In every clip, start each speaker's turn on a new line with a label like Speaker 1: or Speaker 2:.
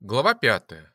Speaker 1: Глава 5.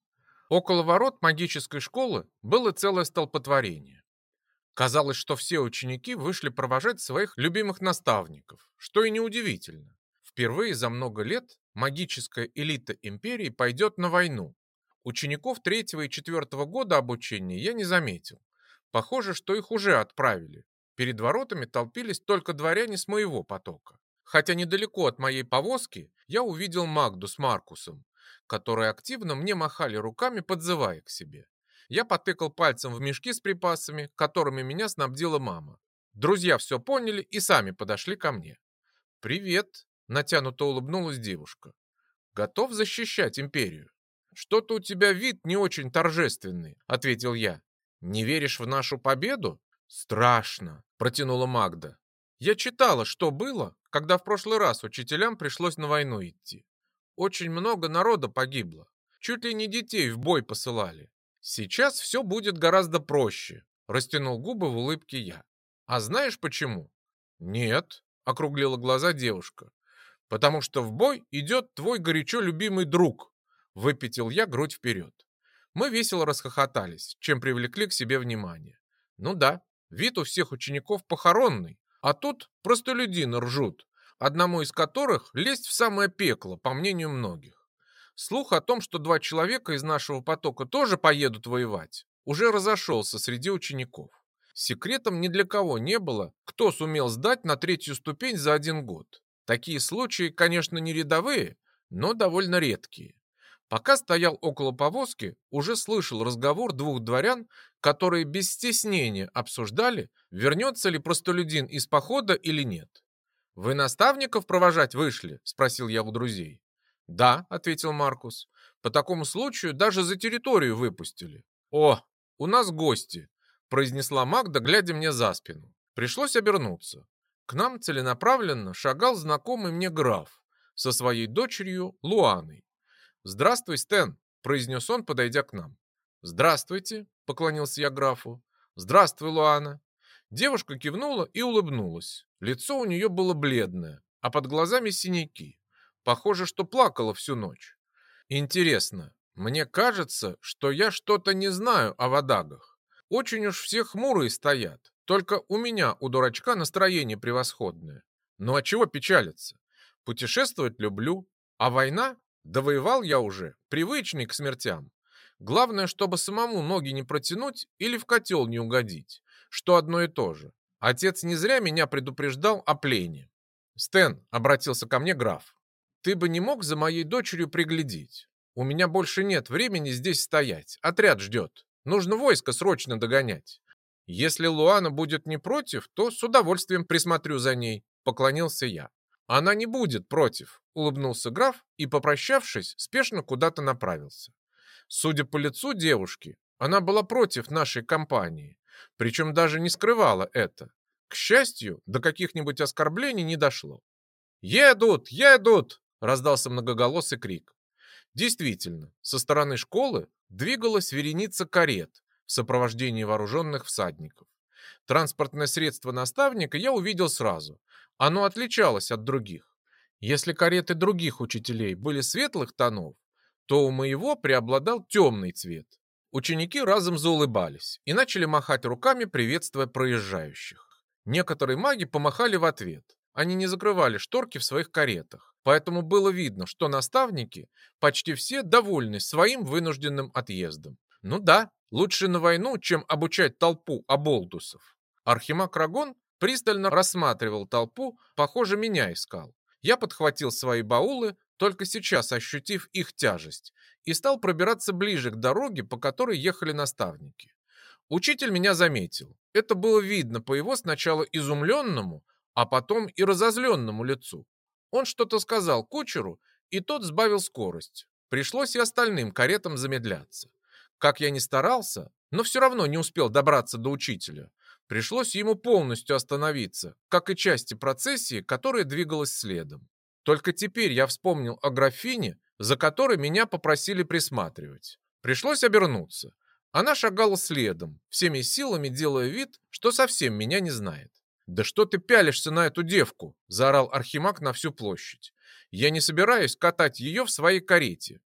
Speaker 1: Около ворот магической школы было целое столпотворение. Казалось, что все ученики вышли провожать своих любимых наставников, что и неудивительно. Впервые за много лет магическая элита империи пойдет на войну. Учеников третьего и четвертого года обучения я не заметил. Похоже, что их уже отправили. Перед воротами толпились только дворяне с моего потока. Хотя недалеко от моей повозки я увидел Магду с Маркусом, которые активно мне махали руками, подзывая к себе. Я потыкал пальцем в мешки с припасами, которыми меня снабдила мама. Друзья все поняли и сами подошли ко мне. «Привет», — натянуто улыбнулась девушка. «Готов защищать империю?» «Что-то у тебя вид не очень торжественный», — ответил я. «Не веришь в нашу победу?» «Страшно», — протянула Магда. «Я читала, что было, когда в прошлый раз учителям пришлось на войну идти. Очень много народа погибло. Чуть ли не детей в бой посылали. Сейчас все будет гораздо проще», — растянул губы в улыбке я. «А знаешь почему?» «Нет», — округлила глаза девушка. «Потому что в бой идет твой горячо любимый друг», — выпятил я грудь вперед. Мы весело расхохотались, чем привлекли к себе внимание. Ну да, вид у всех учеников похоронный, а тут простолюдины ржут, одному из которых лезть в самое пекло, по мнению многих. Слух о том, что два человека из нашего потока тоже поедут воевать, уже разошелся среди учеников. Секретом ни для кого не было, кто сумел сдать на третью ступень за 1 год. Такие случаи, конечно, не рядовые, но довольно редкие. Пока стоял около повозки, уже слышал разговор двух дворян, которые без стеснения обсуждали, вернется ли простолюдин из похода или нет. «Вы наставников провожать вышли?» – спросил я у друзей. «Да», – ответил Маркус. «По такому случаю даже за территорию выпустили». «О, у нас гости», – произнесла Магда, глядя мне за спину. Пришлось обернуться. К нам целенаправленно шагал знакомый мне граф со своей дочерью Луаной. «Здравствуй, Стэн», — произнес он, подойдя к нам. «Здравствуйте», — поклонился я графу. «Здравствуй, Луана». Девушка кивнула и улыбнулась. Лицо у нее было бледное, а под глазами синяки. Похоже, что плакала всю ночь. Интересно, мне кажется, что я что-то не знаю о водагах. Очень уж все хмурые стоят. Только у меня, у дурачка, настроение превосходное. Ну а чего печалиться? Путешествовать люблю, а война? Довоевал я уже, привычный к смертям. Главное, чтобы самому ноги не протянуть или в котел не угодить, что одно и то же. Отец не зря меня предупреждал о плене. «Стэн», — обратился ко мне граф, — «ты бы не мог за моей дочерью приглядеть? У меня больше нет времени здесь стоять, отряд ждет. Нужно войско срочно догонять. Если Луана будет не против, то с удовольствием присмотрю за ней», — поклонился я. «Она не будет против», — улыбнулся граф и, попрощавшись, спешно куда-то направился. Судя по лицу девушки, она была против нашей компании, причем даже не скрывала это. К счастью, до каких-нибудь оскорблений не дошло. «Едут! Едут!» — раздался многоголосый крик. Действительно, со стороны школы двигалась вереница карет в сопровождении вооруженных всадников. Транспортное средство наставника я увидел сразу. Оно отличалось от других. Если кареты других учителей были светлых тонов, то у моего преобладал темный цвет. Ученики разом заулыбались и начали махать руками, приветствуя проезжающих. Некоторые маги помахали в ответ. Они не закрывали шторки в своих каретах, поэтому было видно, что наставники почти все довольны своим вынужденным отъездом. Ну да, лучше на войну, чем обучать толпу оболтусов. Архимаг Рагон пристально рассматривал толпу, похоже, меня искал. Я подхватил свои баулы, только сейчас ощутив их тяжесть, и стал пробираться ближе к дороге, по которой ехали наставники. Учитель меня заметил. Это было видно по его сначала изумленному, а потом и разозленному лицу. Он что-то сказал кучеру, и тот сбавил скорость. Пришлось и остальным каретам замедляться. Как я ни старался, но все равно не успел добраться до учителя. Пришлось ему полностью остановиться, как и части процессии, которая двигалась следом. Только теперь я вспомнил о графине, за которой меня попросили присматривать. Пришлось обернуться. Она шагала следом, всеми силами делая вид, что совсем меня не знает. «Да что ты пялишься на эту девку?» – заорал Архимаг на всю площадь. «Я не собираюсь катать ее в своей карете.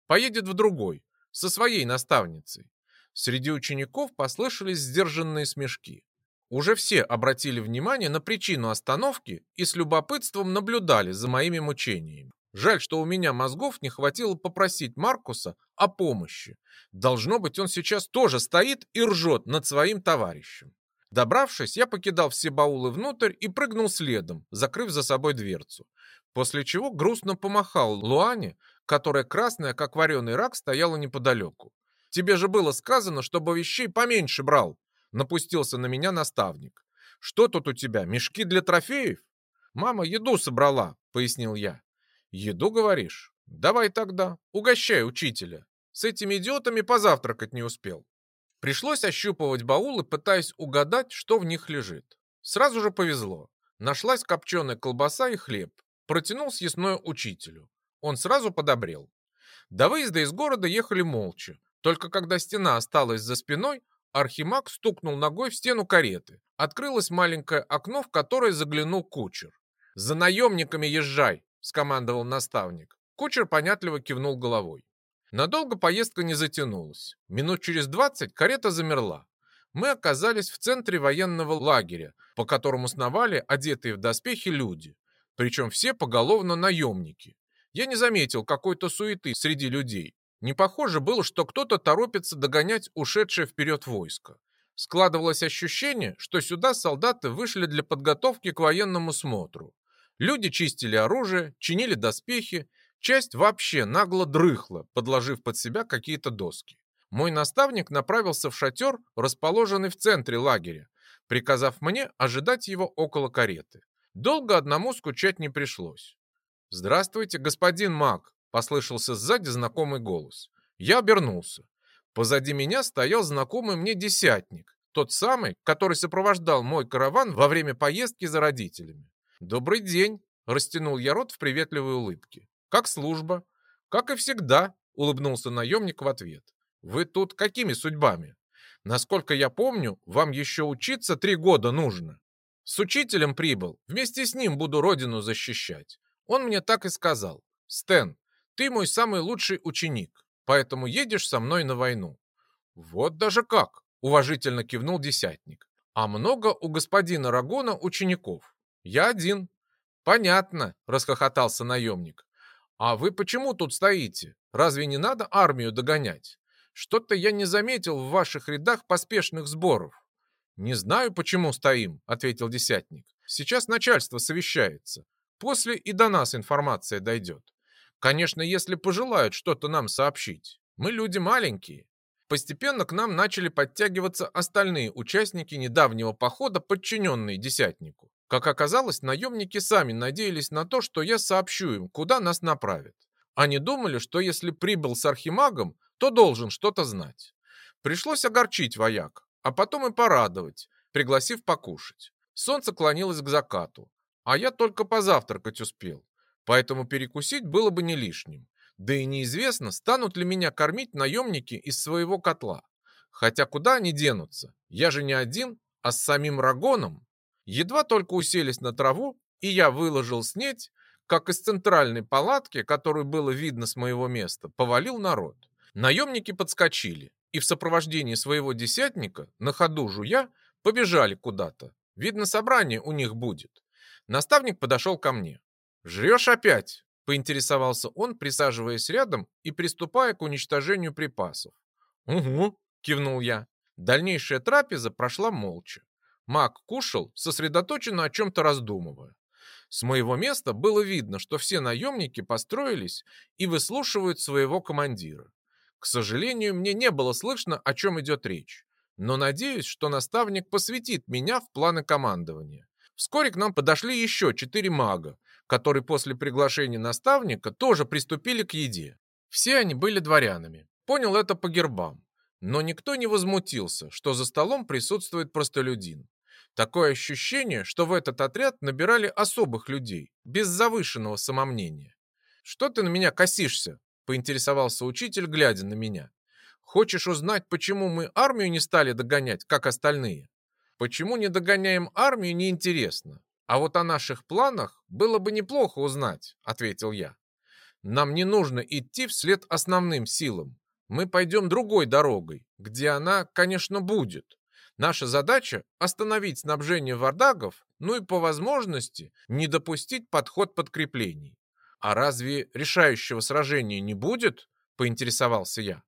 Speaker 1: поедет в другой, со своей наставницей. Среди учеников послышались сдержанные смешки. Уже все обратили внимание на причину остановки и с любопытством наблюдали за моими мучениями. Жаль, что у меня мозгов не хватило попросить Маркуса о помощи. Должно быть, он сейчас тоже стоит и ржет над своим товарищем. Добравшись, я покидал все баулы внутрь и прыгнул следом, закрыв за собой дверцу. После чего грустно помахал Луане, которая красная, как вареный рак, стояла неподалеку. «Тебе же было сказано, чтобы вещей поменьше брал!» Напустился на меня наставник. «Что тут у тебя, мешки для трофеев?» «Мама еду собрала», — пояснил я. «Еду, говоришь? Давай тогда, угощай учителя. С этими идиотами позавтракать не успел». Пришлось ощупывать баулы, пытаясь угадать, что в них лежит. Сразу же повезло. Нашлась копченая колбаса и хлеб. Протянул съестное учителю. Он сразу подобрел. До выезда из города ехали молча. Только когда стена осталась за спиной, Архимаг стукнул ногой в стену кареты. Открылось маленькое окно, в которое заглянул кучер. «За наемниками езжай!» – скомандовал наставник. Кучер понятливо кивнул головой. Надолго поездка не затянулась. Минут через 20 карета замерла. Мы оказались в центре военного лагеря, по которому сновали одетые в доспехи люди. Причем все поголовно наемники. Я не заметил какой-то суеты среди людей. Не похоже было, что кто-то торопится догонять ушедшее вперед войско. Складывалось ощущение, что сюда солдаты вышли для подготовки к военному смотру. Люди чистили оружие, чинили доспехи, часть вообще нагло дрыхла, подложив под себя какие-то доски. Мой наставник направился в шатер, расположенный в центре лагеря, приказав мне ожидать его около кареты. Долго одному скучать не пришлось. «Здравствуйте, господин маг!» — послышался сзади знакомый голос. Я обернулся. Позади меня стоял знакомый мне десятник, тот самый, который сопровождал мой караван во время поездки за родителями. «Добрый день!» — растянул я рот в приветливой улыбке. «Как служба?» «Как и всегда», — улыбнулся наемник в ответ. «Вы тут какими судьбами? Насколько я помню, вам еще учиться 3 года нужно». «С учителем прибыл, вместе с ним буду родину защищать. Он мне так и сказал. Стэн, ты мой самый лучший ученик, поэтому едешь со мной на войну». «Вот даже как!» — уважительно кивнул десятник. «А много у господина Рагона учеников?» «Я один». «Понятно», — расхохотался наемник. «А вы почему тут стоите? Разве не надо армию догонять? Что-то я не заметил в ваших рядах поспешных сборов». «Не знаю, почему стоим», — ответил десятник. «Сейчас начальство совещается. После и до нас информация дойдет. Конечно, если пожелают что-то нам сообщить. Мы люди маленькие». Постепенно к нам начали подтягиваться остальные участники недавнего похода, подчиненные десятнику. Как оказалось, наемники сами надеялись на то, что я сообщу им, куда нас направят. Они думали, что если прибыл с архимагом, то должен что-то знать. Пришлось огорчить вояк, а потом и порадовать, пригласив покушать. Солнце клонилось к закату, а я только позавтракать успел, поэтому перекусить было бы не лишним. Да и неизвестно, станут ли меня кормить наемники из своего котла. Хотя куда они денутся? Я же не один, а с самим Рагоном. Едва только уселись на траву, и я выложил снеть, как из центральной палатки, которую было видно с моего места, повалил народ. Наемники подскочили, и в сопровождении своего десятника, на ходу жуя, побежали куда-то. Видно, собрание у них будет. Наставник подошел ко мне. «Жрешь опять?» — поинтересовался он, присаживаясь рядом и приступая к уничтожению припасов. «Угу», — кивнул я. Дальнейшая трапеза прошла молча. Маг кушал, сосредоточенно о чем-то раздумывая. С моего места было видно, что все наемники построились и выслушивают своего командира. К сожалению, мне не было слышно, о чем идет речь, но надеюсь, что наставник посвятит меня в планы командования. Вскоре к нам подошли еще 4 мага, которые после приглашения наставника тоже приступили к еде. Все они были дворянами. Понял это по гербам. Но никто не возмутился, что за столом присутствует простолюдин. Такое ощущение, что в этот отряд набирали особых людей, без завышенного самомнения. «Что ты на меня косишься?» – поинтересовался учитель, глядя на меня. «Хочешь узнать, почему мы армию не стали догонять, как остальные?» «Почему не догоняем армию, неинтересно. А вот о наших планах было бы неплохо узнать», – ответил я. Нам не нужно идти вслед основным силам. Мы пойдем другой дорогой, где она, конечно, будет. Наша задача – остановить снабжение вардагов, ну и по возможности не допустить подход подкреплений. А разве решающего сражения не будет? Поинтересовался я.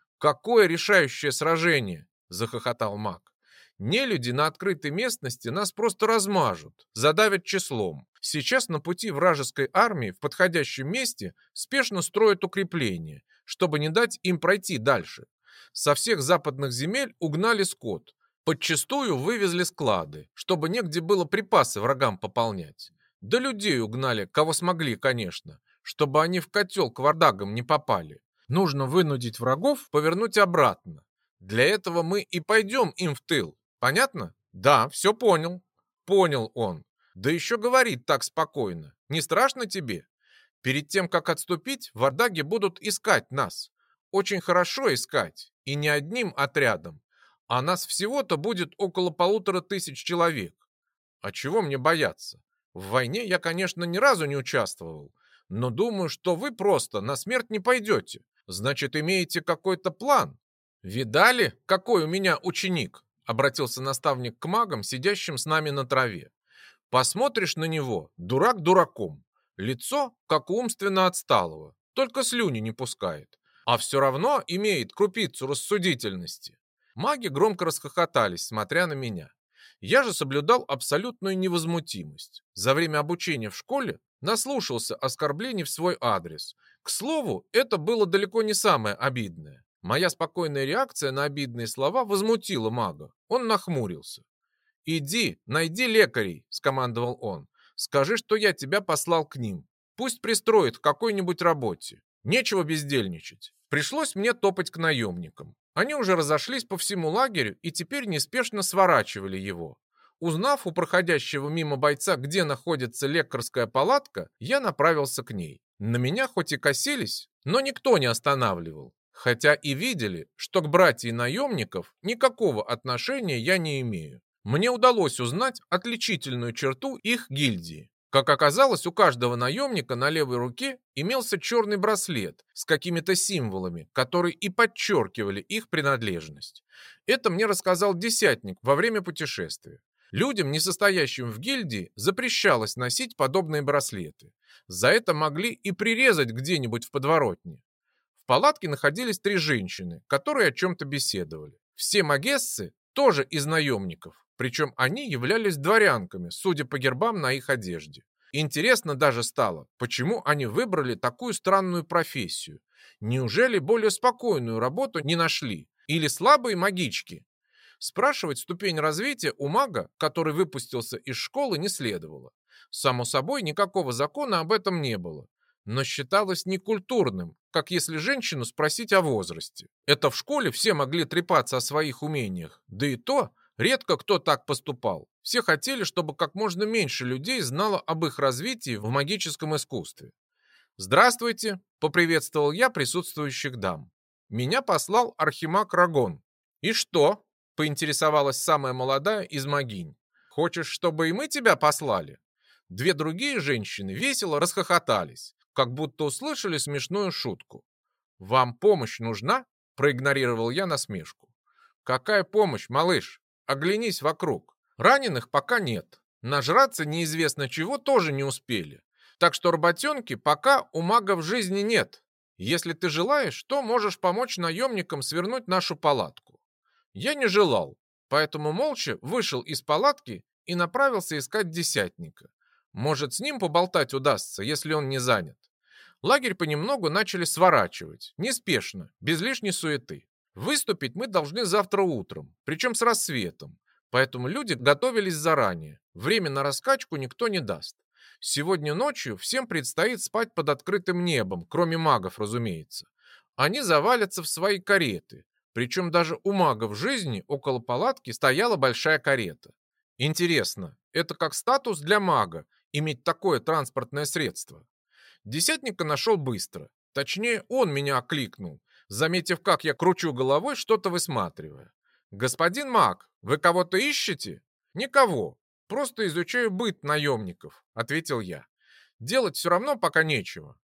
Speaker 1: Какое решающее сражение? Захохотал маг. Нелюди на открытой местности нас просто размажут, задавят числом. Сейчас на пути вражеской армии в подходящем месте спешно строят укрепления, чтобы не дать им пройти дальше. Со всех западных земель угнали скот. Подчистую вывезли склады, чтобы негде было припасы врагам пополнять. Да людей угнали, кого смогли, конечно, чтобы они в котел к вардагам не попали. Нужно вынудить врагов повернуть обратно. Для этого мы и пойдем им в тыл. Понятно? Да, все понял. Понял он. Да еще говорит так спокойно. Не страшно тебе? Перед тем, как отступить, вардаги будут искать нас. Очень хорошо искать. И не одним отрядом. А нас всего-то будет около 1500 человек. А чего мне бояться? В войне я, конечно, ни разу не участвовал. Но думаю, что вы просто на смерть не пойдете. Значит, имеете какой-то план. Видали, какой у меня ученик? Обратился наставник к магам, сидящим с нами на траве. Посмотришь на него, дурак дураком. Лицо, как у умственно отсталого, только слюни не пускает. А все равно имеет крупицу рассудительности. Маги громко расхохотались, смотря на меня. Я же соблюдал абсолютную невозмутимость. За время обучения в школе наслушался оскорблений в свой адрес. К слову, это было далеко не самое обидное. Моя спокойная реакция на обидные слова возмутила мага. Он нахмурился. «Иди, найди лекарей», — скомандовал он. «Скажи, что я тебя послал к ним. Пусть пристроят к какой-нибудь работе. Нечего бездельничать». Пришлось мне топать к наемникам. Они уже разошлись по всему лагерю и теперь неспешно сворачивали его. Узнав у проходящего мимо бойца, где находится лекарская палатка, я направился к ней. На меня хоть и косились, но никто не останавливал. Хотя и видели, что к братьям наемников никакого отношения я не имею. Мне удалось узнать отличительную черту их гильдии. Как оказалось, у каждого наемника на левой руке имелся черный браслет с какими-то символами, которые и подчеркивали их принадлежность. Это мне рассказал десятник во время путешествия. Людям, не состоящим в гильдии, запрещалось носить подобные браслеты. За это могли и прирезать где-нибудь в подворотне. В палатке находились 3 женщины, которые о чем-то беседовали. Все магессы тоже из наемников, причем они являлись дворянками, судя по гербам на их одежде. Интересно даже стало, почему они выбрали такую странную профессию. Неужели более спокойную работу не нашли? Или слабые магички? Спрашивать ступень развития у мага, который выпустился из школы, не следовало. Само собой, никакого закона об этом не было. Но считалось некультурным, как если женщину спросить о возрасте. Это в школе все могли трепаться о своих умениях, да и то редко кто так поступал. Все хотели, чтобы как можно меньше людей знало об их развитии в магическом искусстве. «Здравствуйте», — поприветствовал я присутствующих дам. Меня послал архимаг Рагон. «И что?» — поинтересовалась самая молодая из магинь. «Хочешь, чтобы и мы тебя послали?» 2 другие женщины весело расхохотались, как будто услышали смешную шутку. «Вам помощь нужна?» — проигнорировал я насмешку. «Какая помощь, малыш? Оглянись вокруг. Раненых пока нет. Нажраться неизвестно чего тоже не успели. Так что работенки пока у мага в жизни нет. Если ты желаешь, то можешь помочь наемникам свернуть нашу палатку». Я не желал, поэтому молча вышел из палатки и направился искать десятника. Может, с ним поболтать удастся, если он не занят. Лагерь понемногу начали сворачивать, неспешно, без лишней суеты. Выступить мы должны завтра утром, причем с рассветом. Поэтому люди готовились заранее. Время на раскачку никто не даст. Сегодня ночью всем предстоит спать под открытым небом, кроме магов, разумеется. Они завалятся в свои кареты. Причем даже у магов жизни около палатки стояла большая карета. Интересно, это как статус для мага, иметь такое транспортное средство? Десятника нашел быстро. Точнее, он меня окликнул, заметив, как я кручу головой, что-то высматривая. «Господин маг, вы кого-то ищете?» «Никого. Просто изучаю быт наемников», — ответил я. «Делать все равно пока нечего».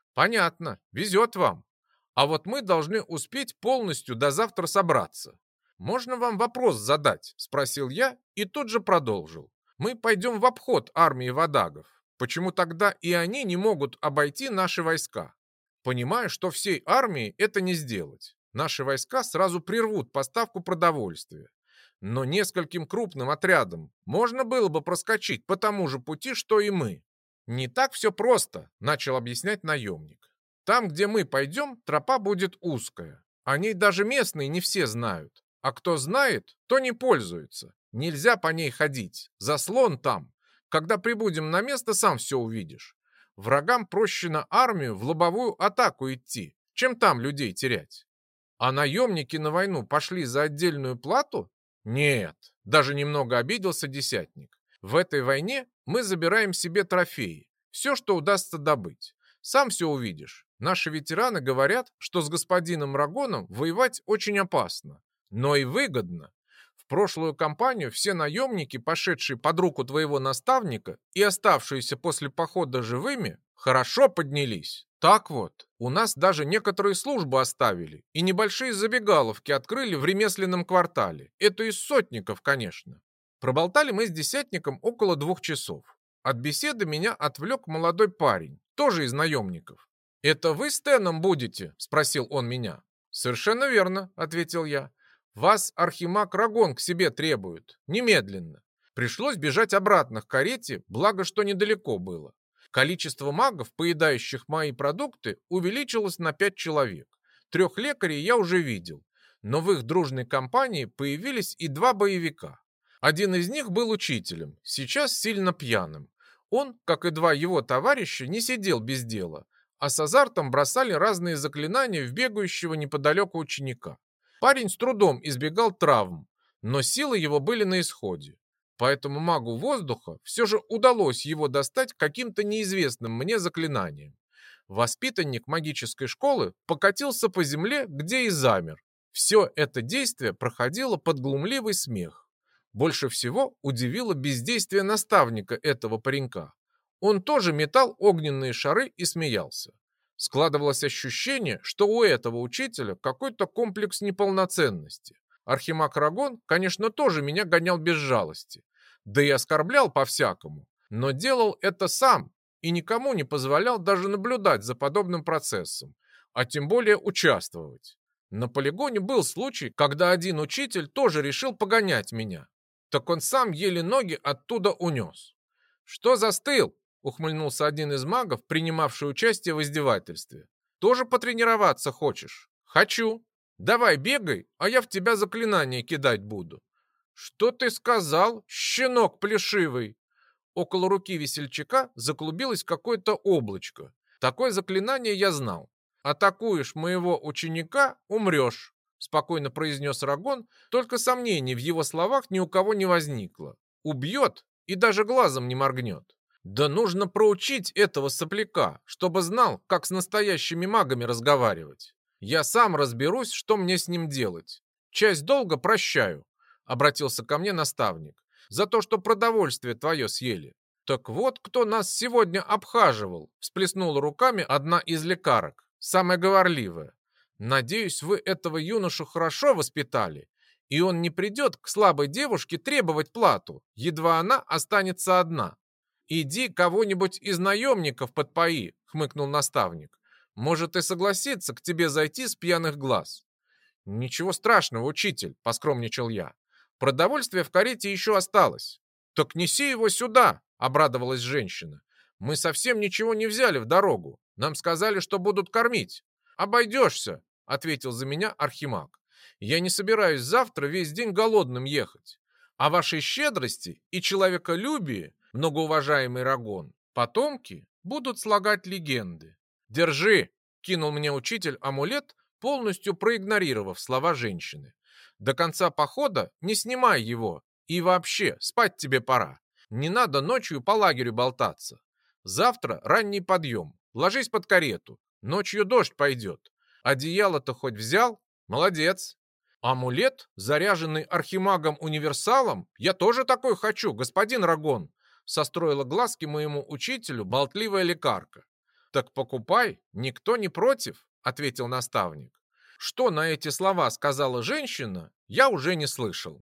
Speaker 1: Понятно, везет вам. А вот мы должны успеть полностью до завтра собраться. Можно вам вопрос задать? Спросил я и тут же продолжил. Мы пойдем в обход армии вадагов. Почему тогда и они не могут обойти наши войска? Понимаю, что всей армии это не сделать. Наши войска сразу прервут поставку продовольствия. Но нескольким крупным отрядам можно было бы проскочить по тому же пути, что и мы. Не так все просто, начал объяснять наемник. Там, где мы пойдем, тропа будет узкая. О ней даже местные не все знают. А кто знает, то не пользуется. Нельзя по ней ходить. Заслон там. Когда прибудем на место, сам все увидишь. Врагам проще на армию в лобовую атаку идти, чем там людей терять. А наемники на войну пошли за отдельную плату? Нет, даже немного обиделся десятник. В этой войне мы забираем себе трофеи, все, что удастся добыть. Сам все увидишь. Наши ветераны говорят, что с господином Рагоном воевать очень опасно, но и выгодно. В прошлую кампанию все наемники, пошедшие под руку твоего наставника и оставшиеся после похода живыми, хорошо поднялись. Так вот, у нас даже некоторые службы оставили и небольшие забегаловки открыли в ремесленном квартале. Это из сотников, конечно. Проболтали мы с десятником около 2 часов. От беседы меня отвлек молодой парень, тоже из наемников. «Это вы с Теном будете?» – спросил он меня. «Совершенно верно», – ответил я. «Вас архимаг Рагон к себе требует. Немедленно». Пришлось бежать обратно к карете, благо что недалеко было. Количество магов, поедающих мои продукты, увеличилось на 5 человек. 3 лекарей я уже видел, но в их дружной компании появились и 2 боевика. Один из них был учителем, сейчас сильно пьяным. Он, как и 2 его товарища, не сидел без дела, а с азартом бросали разные заклинания в бегающего неподалеку ученика. Парень с трудом избегал травм, но силы его были на исходе. Поэтому магу воздуха все же удалось его достать каким-то неизвестным мне заклинанием. Воспитанник магической школы покатился по земле, где и замер. Все это действие проходило под глумливый смех. Больше всего удивило бездействие наставника этого паренька. Он тоже метал огненные шары и смеялся. Складывалось ощущение, что у этого учителя какой-то комплекс неполноценности. Архимаг Рагон, конечно, тоже меня гонял без жалости. Да и оскорблял по-всякому. Но делал это сам и никому не позволял даже наблюдать за подобным процессом, а тем более участвовать. На полигоне был случай, когда один учитель тоже решил погонять меня. Так он сам еле ноги оттуда унес. «Что застыл?» — ухмыльнулся один из магов, принимавший участие в издевательстве. «Тоже потренироваться хочешь?» «Хочу. Давай бегай, а я в тебя заклинание кидать буду». «Что ты сказал, щенок плешивый?» Около руки весельчака заклубилось какое-то облачко. Такое заклинание я знал. «Атакуешь моего ученика — умрешь», — спокойно произнес Рагон, только сомнений в его словах ни у кого не возникло. «Убьет и даже глазом не моргнет». Да нужно проучить этого сопляка, чтобы знал, как с настоящими магами разговаривать. Я сам разберусь, что мне с ним делать. Часть долга прощаю, обратился ко мне наставник, за то, что продовольствие твое съели. Так вот, кто нас сегодня обхаживал, всплеснула руками одна из лекарок, самая говорливая. Надеюсь, вы этого юношу хорошо воспитали, и он не придет к слабой девушке требовать плату, едва она останется одна. «Иди кого-нибудь из наемников подпои», — хмыкнул наставник. «Может, и согласится к тебе зайти с пьяных глаз». «Ничего страшного, учитель», — поскромничал я. «Продовольствие в карете еще осталось». «Так неси его сюда», — обрадовалась женщина. «Мы совсем ничего не взяли в дорогу. Нам сказали, что будут кормить». «Обойдешься», — ответил за меня архимаг. «Я не собираюсь завтра весь день голодным ехать. О вашей щедрости и человеколюбии, многоуважаемый Рагон, потомки будут слагать легенды. Держи, кинул мне учитель амулет, полностью проигнорировав слова женщины. До конца похода не снимай его, и вообще спать тебе пора. Не надо ночью по лагерю болтаться. Завтра ранний подъем, ложись под карету, ночью дождь пойдет. Одеяло-то хоть взял? Молодец. Амулет, заряженный архимагом-универсалом? Я тоже такой хочу, господин Рагон, состроила глазки моему учителю болтливая лекарка. «Так покупай, никто не против», — ответил наставник. Что на эти слова сказала женщина, я уже не слышал.